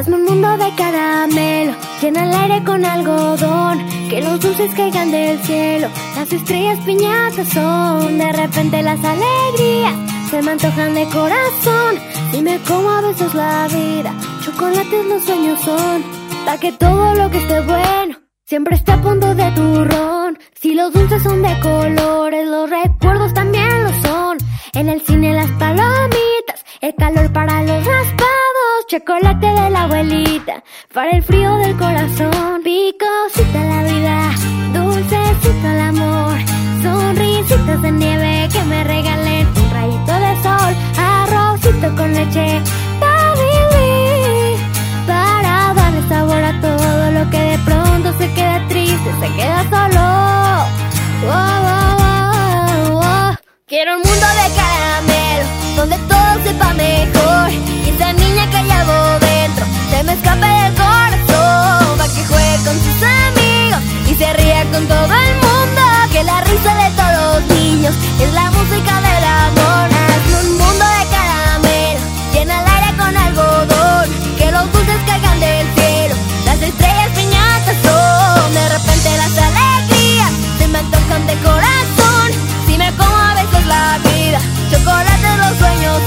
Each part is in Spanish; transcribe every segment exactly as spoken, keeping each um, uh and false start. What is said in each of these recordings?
Hazme un mundo de caramelo, llena el aire con algodón, que los dulces caigan del cielo, las estrellas piñatas son. De repente las alegrías se me antojan de corazón. Dime cómo a veces la vida, chocolates los sueños son, pa' que todo lo que esté bueno siempre esté a punto de turrón. Si los dulces son de colores, los recuerdos también lo son. En el cine las palomitas, el calor para los raspados, chocolate de la abuelita para el frío del corazón. Picosita la vida, dulcecito el amor, sonrisitas de nieve que me regalen un rayito de sol, arrocito con leche para vivir, para darle sabor a todo lo que de pronto se queda triste, se queda solo. Oh, oh, oh, oh. Quiero un mundo de caramelo, donde todo sepa mejor, y esa niña que llevo dentro se me escape del corazón, pa' que juegue con sus amigos y se ría con todo el mundo, que la risa de todos los niños es la música del amor. Hazme un mundo de caramelo, llena el aire con algodón, que los dulces caigan del cielo, las estrellas piñatas son. De repente las alegrías se me antojan de corazón. Dime cómo a veces la vida, chocolate los sueños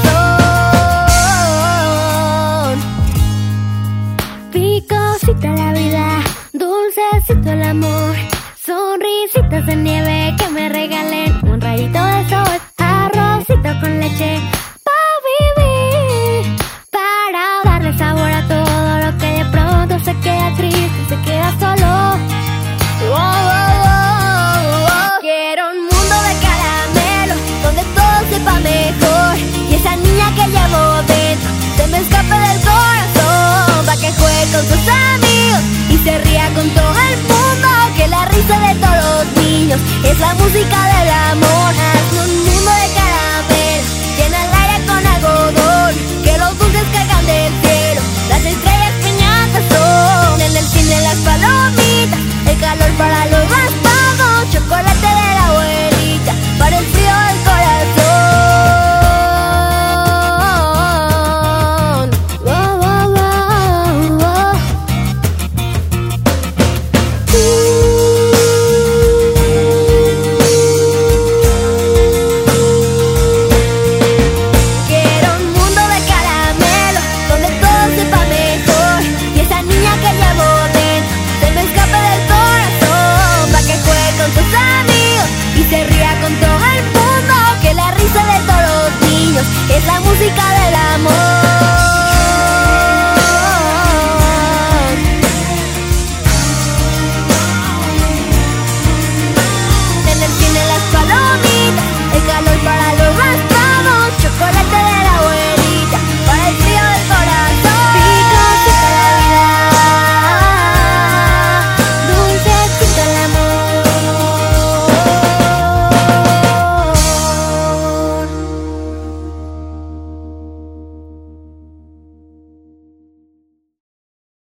son. Picosita la vida, dulcecito el amor, sonrisitas de nieve que me regalen un rayito de sol, arrocito con leche pa' vivir, para darle sabor a todo lo que de pronto se queda triste, se queda solo. Oh, oh, oh, oh. Quiero un mundo de caramelo, donde todo sepa mejor, y esa niña que llevo dentro se me escape del corazón, pa' que juegue con sus amigos y se ría con todo el mundo, que la risa de todos los niños es la música del amor. Hazme un mundo de caramelo, llena el aire con algodón, que los dulces caigan del cielo, las estrellas piñatas son. En el cine las palomitas, el calor para los raspados, chocolate de la abuelita para el frío del corazón. Oh, oh, oh, oh. Quiero un mundo de caramelo, donde todo sepa mejor, y esa niña que llevo dentro se me escape del corazón, pa' que juegue con sus amigos y se ría con todo el mundo, que la risa de todos los niños es la música del amor.